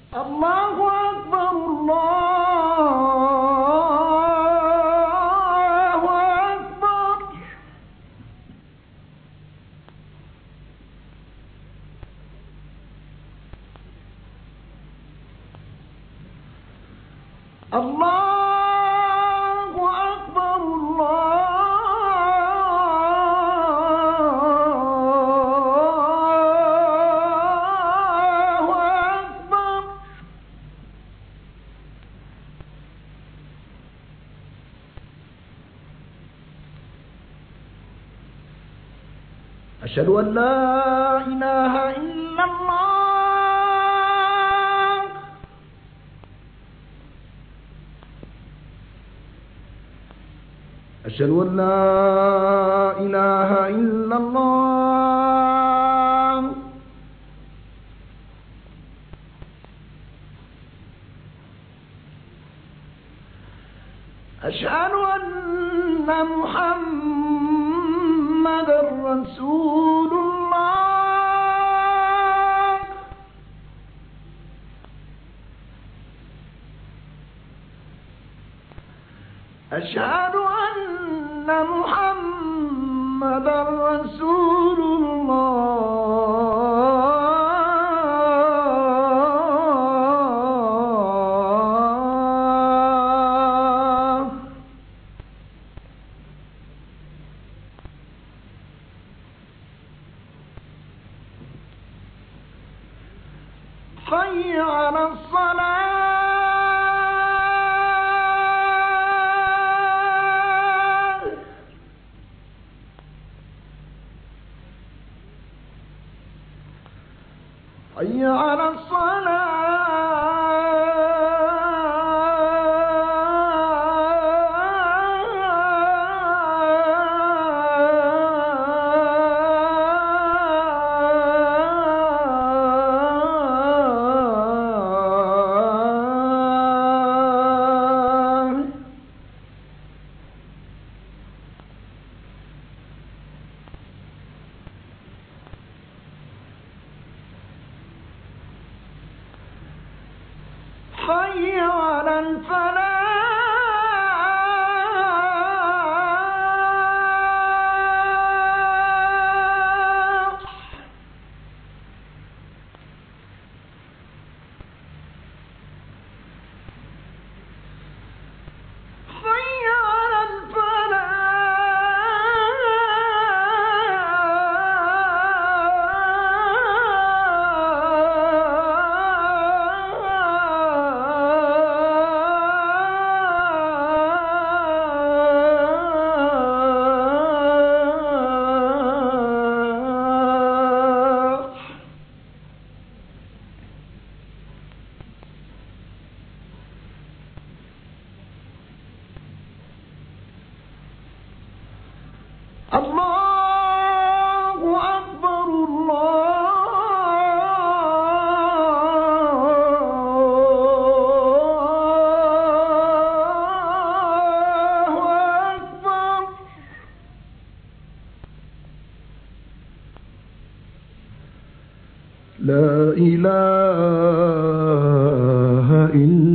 الله أكبر الله أكبر الله أكبر. أشهد أن لا إله إلا الله. أشهد أن لا إله إلا الله. أشهد أن محمدًا رسول الله. أشهد أن محمدًا رسول الله. حي على الصلاة. حي على حي على الفلاح. حي على الله أكبر الله أكبر. لا إله إلا